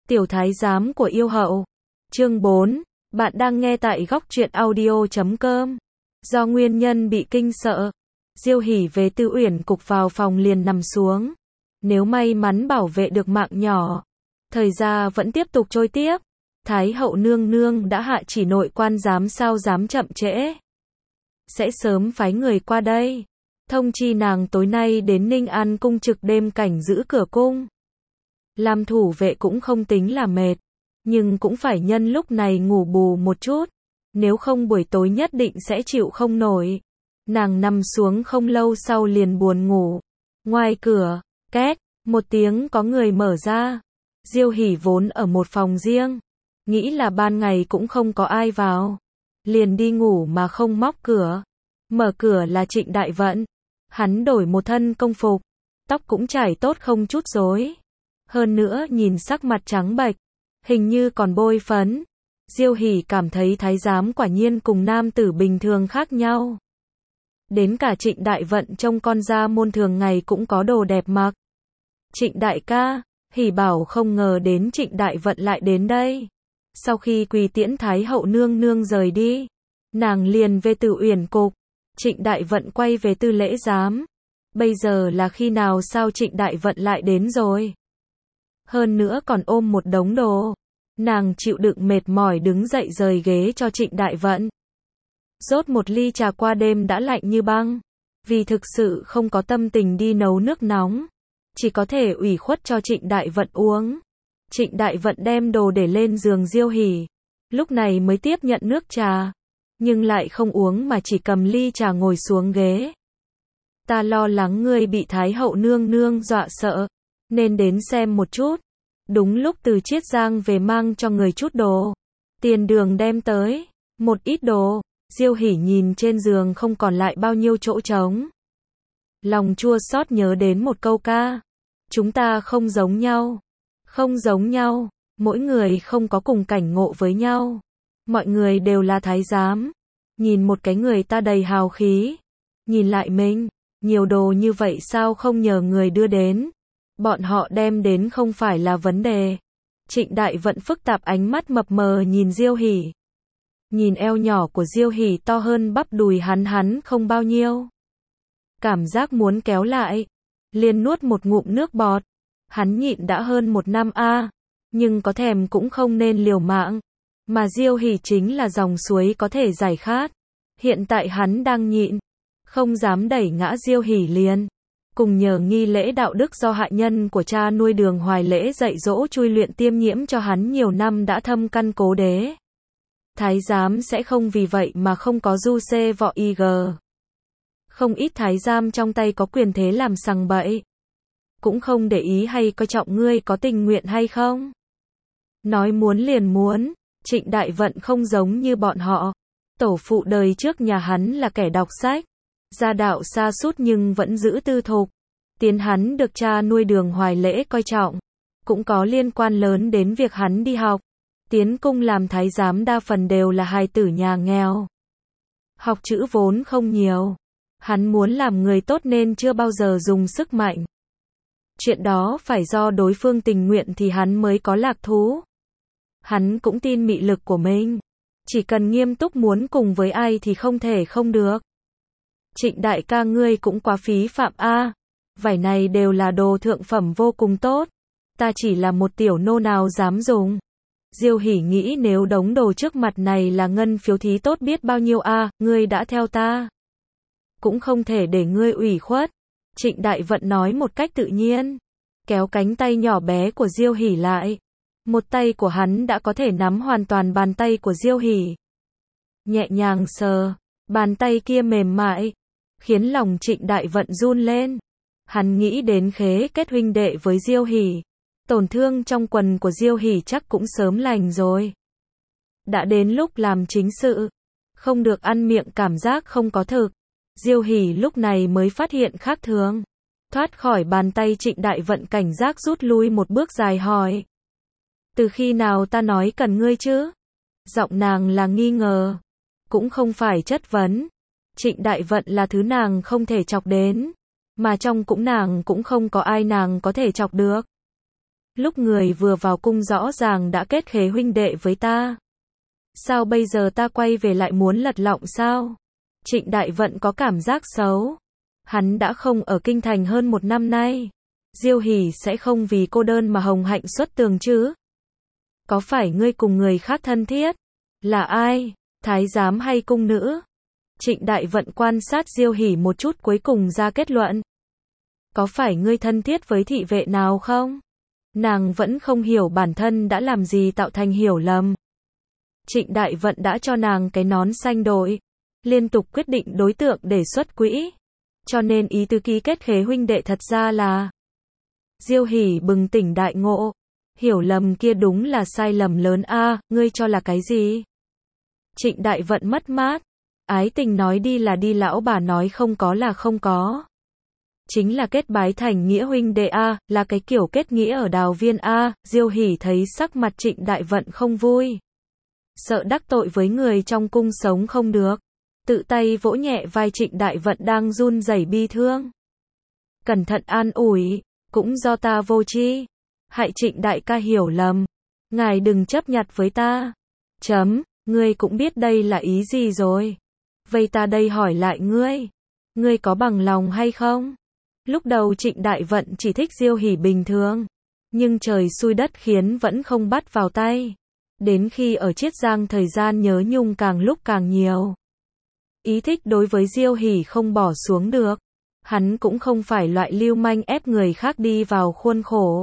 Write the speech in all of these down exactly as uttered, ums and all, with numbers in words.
Tiểu thái giám của yêu hậu. Chương bốn. Bạn đang nghe tại góc truyện audio chấm com. Do nguyên nhân bị kinh sợ, Diêu Hỉ về Tư Uyển cục vào phòng liền nằm xuống. Nếu may mắn bảo vệ được mạng nhỏ, thời gian vẫn tiếp tục trôi tiếp. Thái hậu nương nương đã hạ chỉ nội quan giám sao dám chậm trễ. Sẽ sớm phái người qua đây, thông chi nàng tối nay đến Ninh An cung trực đêm cảnh giữ cửa cung. Làm thủ vệ cũng không tính là mệt, nhưng cũng phải nhân lúc này ngủ bù một chút, nếu không buổi tối nhất định sẽ chịu không nổi. Nàng nằm xuống không lâu sau liền buồn ngủ. Ngoài cửa, két, một tiếng có người mở ra. Diêu Hỉ vốn ở một phòng riêng, nghĩ là ban ngày cũng không có ai vào, liền đi ngủ mà không móc cửa. Mở cửa là Trịnh Đại Vận. Hắn đổi một thân công phục, tóc cũng chải tốt không chút rối. Hơn nữa nhìn sắc mặt trắng bệch, hình như còn bôi phấn. Diêu Hỉ cảm thấy thái giám quả nhiên cùng nam tử bình thường khác nhau. Đến cả Trịnh Đại Vận trông con ra môn thường ngày cũng có đồ đẹp mặc. Trịnh đại ca, Hỉ bảo không ngờ đến Trịnh Đại Vận lại đến đây. Sau khi quỳ tiễn Thái hậu nương nương rời đi, nàng liền về Tư Uyển cục. Trịnh Đại Vận quay về Tư lễ giám. Bây giờ là khi nào sao Trịnh Đại Vận lại đến rồi? Hơn nữa còn ôm một đống đồ. Nàng chịu đựng mệt mỏi đứng dậy rời ghế cho Trịnh Đại Vận. Rót một ly trà qua đêm đã lạnh như băng. Vì thực sự không có tâm tình đi nấu nước nóng, chỉ có thể ủy khuất cho Trịnh Đại Vận uống. Trịnh Đại Vận đem đồ để lên giường Diêu Hỉ, lúc này mới tiếp nhận nước trà, nhưng lại không uống mà chỉ cầm ly trà ngồi xuống ghế. Ta lo lắng ngươi bị Thái hậu nương nương dọa sợ, nên đến xem một chút. Đúng lúc từ Chiết Giang về mang cho người chút đồ. Tiền đường đem tới, một ít đồ. Diêu Hỉ nhìn trên giường không còn lại bao nhiêu chỗ trống. Lòng chua xót nhớ đến một câu ca. Chúng ta không giống nhau. Không giống nhau, mỗi người không có cùng cảnh ngộ với nhau. Mọi người đều là thái giám. Nhìn một cái người ta đầy hào khí. Nhìn lại mình, nhiều đồ như vậy sao không nhờ người đưa đến. Bọn họ đem đến không phải là vấn đề. Trịnh Đại Vận phức tạp ánh mắt mập mờ nhìn Diêu Hỉ. Nhìn eo nhỏ của Diêu Hỉ to hơn bắp đùi hắn hắn không bao nhiêu. Cảm giác muốn kéo lại, liền nuốt một ngụm nước bọt. Hắn nhịn đã hơn một năm a, à, nhưng có thèm cũng không nên liều mạng. Mà Diêu Hỉ chính là dòng suối có thể giải khát. Hiện tại hắn đang nhịn, không dám đẩy ngã Diêu Hỉ liền. Cùng nhờ nghi lễ đạo đức do hạ nhân của cha nuôi Đường Hoài Lễ dạy dỗ chui luyện tiêm nhiễm cho hắn nhiều năm đã thâm căn cố đế. Thái giám sẽ không vì vậy mà không có du xê vọ ig. Không ít thái giám trong tay có quyền thế làm sằng bậy. Cũng không để ý hay coi trọng ngươi có tình nguyện hay không. Nói muốn liền muốn. Trịnh Đại Vận không giống như bọn họ. Tổ phụ đời trước nhà hắn là kẻ đọc sách, gia đạo sa sút nhưng vẫn giữ tư thục. Tiến hắn được cha nuôi Đường Hoài Lễ coi trọng, cũng có liên quan lớn đến việc hắn đi học. Tiến cung làm thái giám đa phần đều là hài tử nhà nghèo. Học chữ vốn không nhiều. Hắn muốn làm người tốt nên chưa bao giờ dùng sức mạnh. Chuyện đó phải do đối phương tình nguyện thì hắn mới có lạc thú. Hắn cũng tin mị lực của mình. Chỉ cần nghiêm túc muốn cùng với ai thì không thể không được. Trịnh đại ca ngươi cũng quá phí phạm a. Vải này đều là đồ thượng phẩm vô cùng tốt. Ta chỉ là một tiểu nô nào dám dùng. Diêu Hỉ nghĩ nếu đống đồ trước mặt này là ngân phiếu thí tốt biết bao nhiêu a, à, ngươi đã theo ta. Cũng không thể để ngươi ủy khuất. Trịnh Đại Vận nói một cách tự nhiên. Kéo cánh tay nhỏ bé của Diêu Hỉ lại. Một tay của hắn đã có thể nắm hoàn toàn bàn tay của Diêu Hỉ. Nhẹ nhàng sờ, bàn tay kia mềm mại, khiến lòng Trịnh Đại Vận run lên. Hắn nghĩ đến khế kết huynh đệ với Diêu Hỉ. Tổn thương trong quần của Diêu Hỉ chắc cũng sớm lành rồi. Đã đến lúc làm chính sự. Không được ăn miệng cảm giác không có thực. Diêu Hỉ lúc này mới phát hiện khác thường. Thoát khỏi bàn tay Trịnh Đại Vận cảnh giác rút lui một bước dài hỏi. Từ khi nào ta nói cần ngươi chứ? Giọng nàng là nghi ngờ. Cũng không phải chất vấn. Trịnh Đại Vận là thứ nàng không thể chọc đến. Mà trong cũng nàng cũng không có ai nàng có thể chọc được. Lúc người vừa vào cung rõ ràng đã kết khế huynh đệ với ta. Sao bây giờ ta quay về lại muốn lật lọng sao? Trịnh Đại Vận có cảm giác xấu. Hắn đã không ở kinh thành hơn một năm nay. Diêu Hỷ sẽ không vì cô đơn mà hồng hạnh xuất tường chứ? Có phải ngươi cùng người khác thân thiết? Là ai? Thái giám hay cung nữ? Trịnh Đại Vận quan sát Diêu Hỷ một chút cuối cùng ra kết luận. Có phải ngươi thân thiết với thị vệ nào không? Nàng vẫn không hiểu bản thân đã làm gì tạo thành hiểu lầm. Trịnh Đại Vận đã cho nàng cái nón xanh đội. Liên tục quyết định đối tượng để xuất quỹ. Cho nên ý tứ ký kết khế huynh đệ thật ra là... Diêu Hỷ bừng tỉnh đại ngộ. Hiểu lầm kia đúng là sai lầm lớn a, à, ngươi cho là cái gì? Trịnh Đại Vận mất mát. Ái tình nói đi là đi, lão bà nói không có là không có. Chính là kết bái thành nghĩa huynh đệ a, à, là cái kiểu kết nghĩa ở Đào Viên a. À. Diêu Hỷ thấy sắc mặt Trịnh Đại Vận không vui. Sợ đắc tội với người trong cung sống không được. Tự tay vỗ nhẹ vai Trịnh Đại Vận đang run rẩy bi thương. Cẩn thận an ủi, cũng do ta vô tri. Hại Trịnh đại ca hiểu lầm. Ngài đừng chấp nhặt với ta. Chấm, ngươi cũng biết đây là ý gì rồi. Vậy ta đây hỏi lại ngươi. Ngươi có bằng lòng hay không? Lúc đầu Trịnh Đại Vận chỉ thích Diêu Hỷ bình thường. Nhưng trời xui đất khiến vẫn không bắt vào tay. Đến khi ở Chiết Giang thời gian nhớ nhung càng lúc càng nhiều. Ý thích đối với Diêu Hỷ không bỏ xuống được. Hắn cũng không phải loại lưu manh ép người khác đi vào khuôn khổ.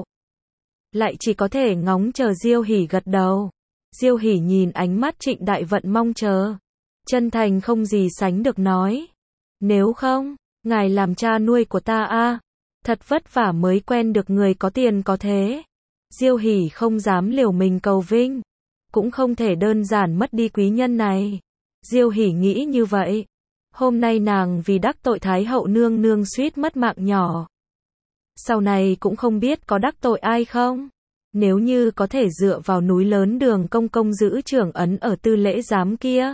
Lại chỉ có thể ngóng chờ Diêu Hỷ gật đầu. Diêu Hỷ nhìn ánh mắt Trịnh Đại Vận mong chờ. Chân thành không gì sánh được nói. Nếu không, ngài làm cha nuôi của ta a, à, thật vất vả mới quen được người có tiền có thế. Diêu Hỷ không dám liều mình cầu vinh. Cũng không thể đơn giản mất đi quý nhân này. Diêu Hỷ nghĩ như vậy. Hôm nay nàng vì đắc tội Thái hậu nương nương suýt mất mạng nhỏ. Sau này cũng không biết có đắc tội ai không. Nếu như có thể dựa vào núi lớn Đường Công Công giữ trưởng ấn ở tư lễ giám kia.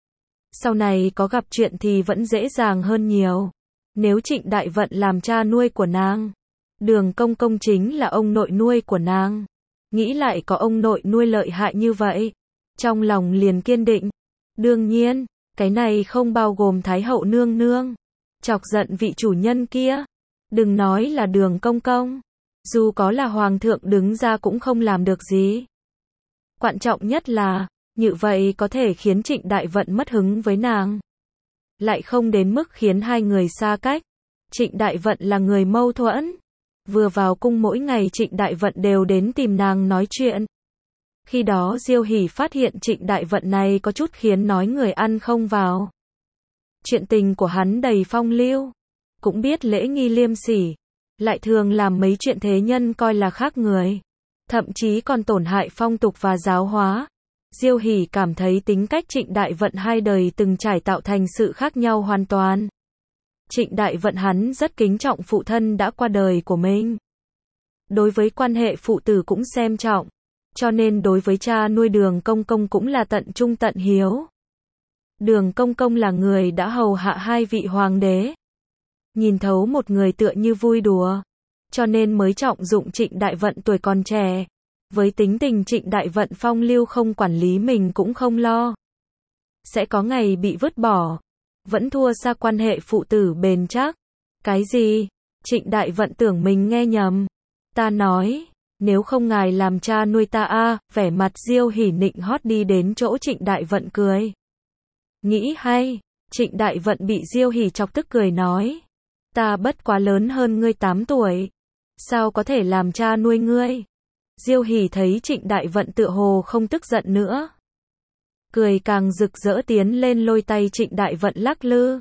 Sau này có gặp chuyện thì vẫn dễ dàng hơn nhiều. Nếu Trịnh Đại Vận làm cha nuôi của nàng. Đường Công Công chính là ông nội nuôi của nàng. Nghĩ lại có ông nội nuôi lợi hại như vậy. Trong lòng liền kiên định. Đương nhiên, cái này không bao gồm Thái hậu nương nương. Chọc giận vị chủ nhân kia. Đừng nói là Đường Công Công. Dù có là hoàng thượng đứng ra cũng không làm được gì. Quan trọng nhất là, như vậy có thể khiến Trịnh Đại Vận mất hứng với nàng. Lại không đến mức khiến hai người xa cách. Trịnh Đại Vận là người mâu thuẫn. Vừa vào cung mỗi ngày Trịnh Đại Vận đều đến tìm nàng nói chuyện. Khi đó Diêu Hỷ phát hiện Trịnh Đại Vận này có chút khiến nói người ăn không vào. Chuyện tình của hắn đầy phong lưu. Cũng biết lễ nghi liêm sỉ. Lại thường làm mấy chuyện thế nhân coi là khác người. Thậm chí còn tổn hại phong tục và giáo hóa. Diêu Hỷ cảm thấy tính cách Trịnh Đại Vận hai đời từng trải tạo thành sự khác nhau hoàn toàn. Trịnh Đại Vận hắn rất kính trọng phụ thân đã qua đời của mình. Đối với quan hệ phụ tử cũng xem trọng. Cho nên đối với cha nuôi Đường Công Công cũng là tận trung tận hiếu. Đường Công Công là người đã hầu hạ hai vị hoàng đế. Nhìn thấu một người tựa như vui đùa. Cho nên mới trọng dụng Trịnh Đại Vận tuổi còn trẻ. Với tính tình Trịnh Đại Vận phong lưu không quản lý mình cũng không lo. Sẽ có ngày bị vứt bỏ. Vẫn thua xa quan hệ phụ tử bền chắc. Cái gì? Trịnh Đại Vận tưởng mình nghe nhầm. Ta nói, nếu không ngài làm cha nuôi ta a, à, vẻ mặt Diêu Hỷ nịnh hót đi đến chỗ Trịnh Đại Vận cười. Nghĩ hay, Trịnh Đại Vận bị Diêu Hỷ chọc tức cười nói. Ta bất quá lớn hơn ngươi tám tuổi. Sao có thể làm cha nuôi ngươi? Diêu Hỷ thấy Trịnh Đại Vận tựa hồ không tức giận nữa. Cười càng rực rỡ tiến lên lôi tay Trịnh Đại Vận lắc lư.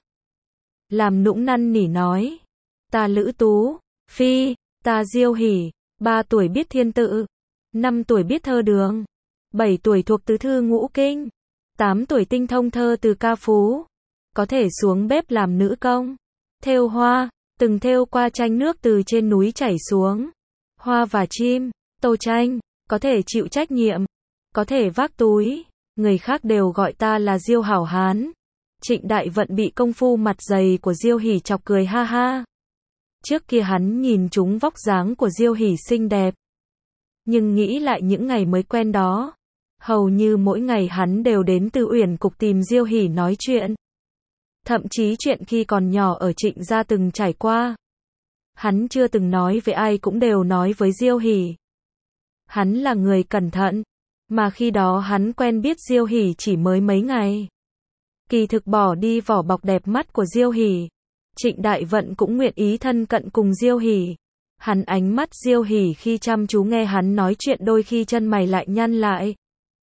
Làm nũng năn nỉ nói. Ta Lữ Tú, Phi, ta Diêu Hỷ, ba tuổi biết thiên tự, năm tuổi biết thơ đường, bảy tuổi thuộc tứ thư ngũ kinh, tám tuổi tinh thông thơ từ ca phú. Có thể xuống bếp làm nữ công, thêu hoa, từng thêu qua tranh nước từ trên núi chảy xuống. Hoa và chim, tô tranh, có thể chịu trách nhiệm, có thể vác túi. Người khác đều gọi ta là Diêu hảo hán. Trịnh Đại Vận bị công phu mặt dày của Diêu Hỷ chọc cười ha ha. Trước kia hắn nhìn trúng vóc dáng của Diêu Hỷ xinh đẹp. Nhưng nghĩ lại những ngày mới quen đó, hầu như mỗi ngày hắn đều đến Tư Uyển Cục tìm Diêu Hỷ nói chuyện. Thậm chí chuyện khi còn nhỏ ở Trịnh gia từng trải qua, hắn chưa từng nói với ai cũng đều nói với Diêu Hỷ. Hắn là người cẩn thận, mà khi đó hắn quen biết Diêu Hỷ chỉ mới mấy ngày. Kỳ thực bỏ đi vỏ bọc đẹp mắt của Diêu Hỷ, Trịnh Đại Vận cũng nguyện ý thân cận cùng Diêu Hỷ. Hắn ánh mắt Diêu Hỷ khi chăm chú nghe hắn nói chuyện đôi khi chân mày lại nhăn lại.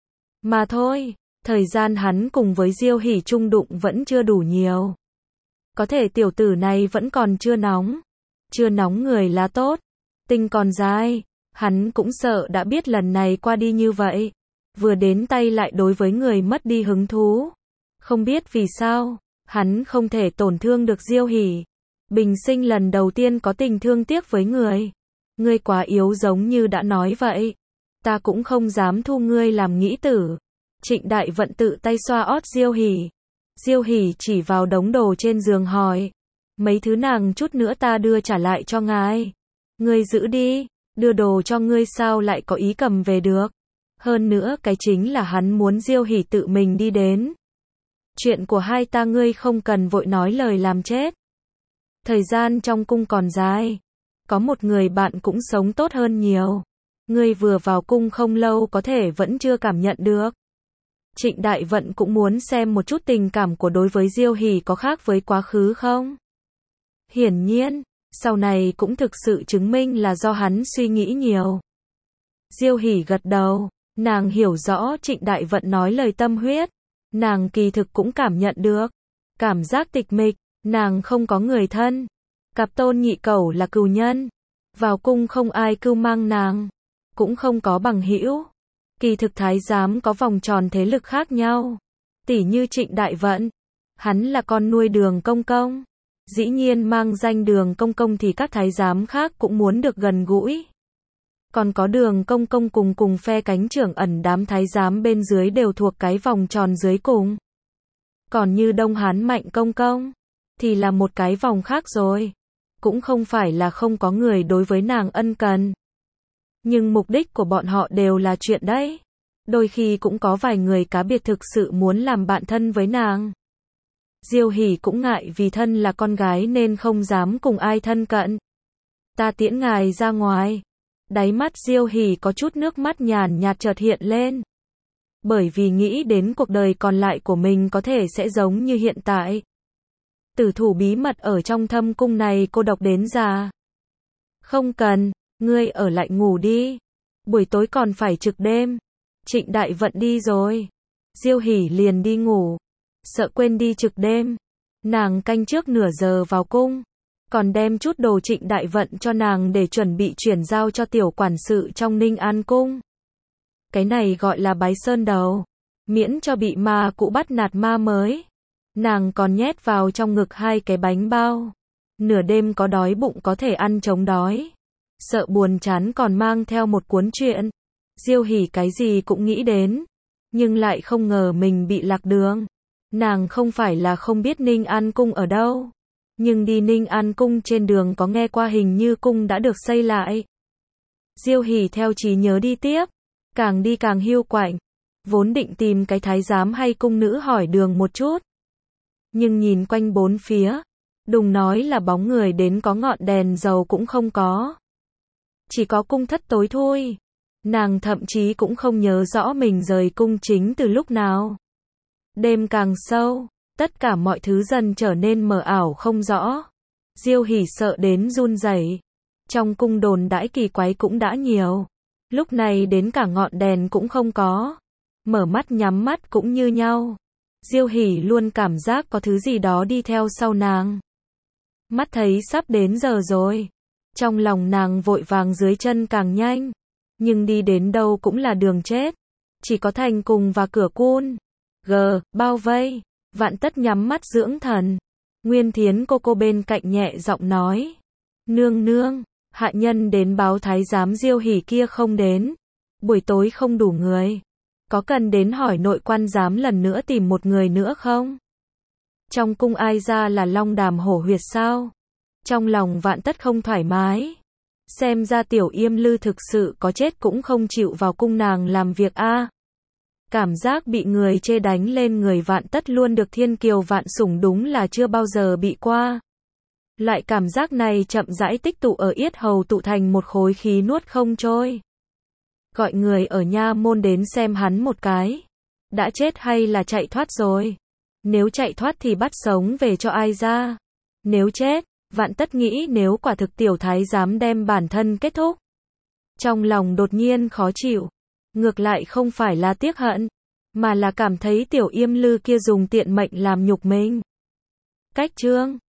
Mà thôi, thời gian hắn cùng với Diêu Hỷ chung đụng vẫn chưa đủ nhiều. Có thể tiểu tử này vẫn còn chưa nóng. Chưa nóng người là tốt. Tinh còn dài. Hắn cũng sợ đã biết lần này qua đi như vậy. Vừa đến tay lại đối với người mất đi hứng thú. Không biết vì sao, hắn không thể tổn thương được Diêu Hỷ. Bình sinh lần đầu tiên có tình thương tiếc với người. Ngươi quá yếu giống như đã nói vậy. Ta cũng không dám thu ngươi làm nghĩ tử. Trịnh Đại Vận tự tay xoa ót Diêu Hỷ. Diêu Hỷ chỉ vào đống đồ trên giường hỏi. Mấy thứ nàng chút nữa ta đưa trả lại cho ngài. Ngươi giữ đi, đưa đồ cho ngươi sao lại có ý cầm về được. Hơn nữa cái chính là hắn muốn Diêu Hỷ tự mình đi đến. Chuyện của hai ta ngươi không cần vội nói lời làm chết. Thời gian trong cung còn dài. Có một người bạn cũng sống tốt hơn nhiều. Ngươi vừa vào cung không lâu có thể vẫn chưa cảm nhận được. Trịnh Đại Vận cũng muốn xem một chút tình cảm của đối với Diêu Hỷ có khác với quá khứ không? Hiển nhiên, sau này cũng thực sự chứng minh là do hắn suy nghĩ nhiều. Diêu Hỷ gật đầu, nàng hiểu rõ Trịnh Đại Vận nói lời tâm huyết. Nàng kỳ thực cũng cảm nhận được. Cảm giác tịch mịch, nàng không có người thân. Cặp Tôn nhị cẩu là cừu nhân. Vào cung không ai cưu mang nàng. Cũng không có bằng hữu. Kỳ thực thái giám có vòng tròn thế lực khác nhau. Tỉ như Trịnh Đại Vận. Hắn là con nuôi Đường Công Công. Dĩ nhiên mang danh Đường Công Công thì các thái giám khác cũng muốn được gần gũi. Còn có Đường Công Công cùng cùng phe cánh trưởng ẩn đám thái giám bên dưới đều thuộc cái vòng tròn dưới cùng. Còn như Đông Hán Mạnh Công Công, thì là một cái vòng khác rồi. Cũng không phải là không có người đối với nàng ân cần. Nhưng mục đích của bọn họ đều là chuyện đấy. Đôi khi cũng có vài người cá biệt thực sự muốn làm bạn thân với nàng. Diêu Hỷ cũng ngại vì thân là con gái nên không dám cùng ai thân cận. Ta tiễn ngài ra ngoài. Đáy mắt Diêu Hỷ có chút nước mắt nhàn nhạt chợt hiện lên. Bởi vì nghĩ đến cuộc đời còn lại của mình có thể sẽ giống như hiện tại. Tử thủ bí mật ở trong thâm cung này cô độc đến già. Không cần, ngươi ở lại ngủ đi. Buổi tối còn phải trực đêm. Trịnh Đại Vận đi rồi. Diêu Hỷ liền đi ngủ. Sợ quên đi trực đêm. Nàng canh trước nửa giờ vào cung. Còn đem chút đồ Trịnh Đại Vận cho nàng để chuẩn bị chuyển giao cho tiểu quản sự trong Ninh An Cung. Cái này gọi là bái sơn đầu. Miễn cho bị ma cũ bắt nạt ma mới. Nàng còn nhét vào trong ngực hai cái bánh bao. Nửa đêm có đói bụng có thể ăn chống đói. Sợ buồn chán còn mang theo một cuốn truyện. Diêu Hỷ cái gì cũng nghĩ đến. Nhưng lại không ngờ mình bị lạc đường. Nàng không phải là không biết Ninh An Cung ở đâu. Nhưng đi Ninh An Cung trên đường có nghe qua hình như cung đã được xây lại. Diêu Hỷ theo trí nhớ đi tiếp. Càng đi càng hiu quạnh. Vốn định tìm cái thái giám hay cung nữ hỏi đường một chút. Nhưng nhìn quanh bốn phía. Đừng nói là bóng người đến có ngọn đèn dầu cũng không có. Chỉ có cung thất tối thôi. Nàng thậm chí cũng không nhớ rõ mình rời cung chính từ lúc nào. Đêm càng sâu. Tất cả mọi thứ dần trở nên mờ ảo không rõ. Diêu Hỷ sợ đến run rẩy. Trong cung đồn đãi kỳ quái cũng đã nhiều. Lúc này đến cả ngọn đèn cũng không có. Mở mắt nhắm mắt cũng như nhau. Diêu Hỷ luôn cảm giác có thứ gì đó đi theo sau nàng. Mắt thấy sắp đến giờ rồi. Trong lòng nàng vội vàng dưới chân càng nhanh. Nhưng đi đến đâu cũng là đường chết. Chỉ có thành cùng và cửa cun. G, bao vây. Vạn Tất nhắm mắt dưỡng thần. Nguyên Thiến cô cô bên cạnh nhẹ giọng nói. Nương nương, hạ nhân đến báo thái giám Diêu Hỷ kia không đến. Buổi tối không đủ người. Có cần đến hỏi nội quan giám lần nữa tìm một người nữa không? Trong cung ai ra là long đàm hổ huyệt sao? Trong lòng Vạn Tất không thoải mái. Xem ra tiểu Yêm Lư thực sự có chết cũng không chịu vào cung nàng làm việc a. Cảm giác bị người chê đánh lên người Vạn Tất luôn được thiên kiều vạn sủng đúng là chưa bao giờ bị qua. Loại cảm giác này chậm rãi tích tụ ở yết hầu tụ thành một khối khí nuốt không trôi. Gọi người ở nha môn đến xem hắn một cái. Đã chết hay là chạy thoát rồi? Nếu chạy thoát thì bắt sống về cho ai ra? Nếu chết, Vạn Tất nghĩ nếu quả thực tiểu thái dám đem bản thân kết thúc. Trong lòng đột nhiên khó chịu. Ngược lại không phải là tiếc hận, mà là cảm thấy tiểu Yêm Lư kia dùng tiện mệnh làm nhục mình. Cách chương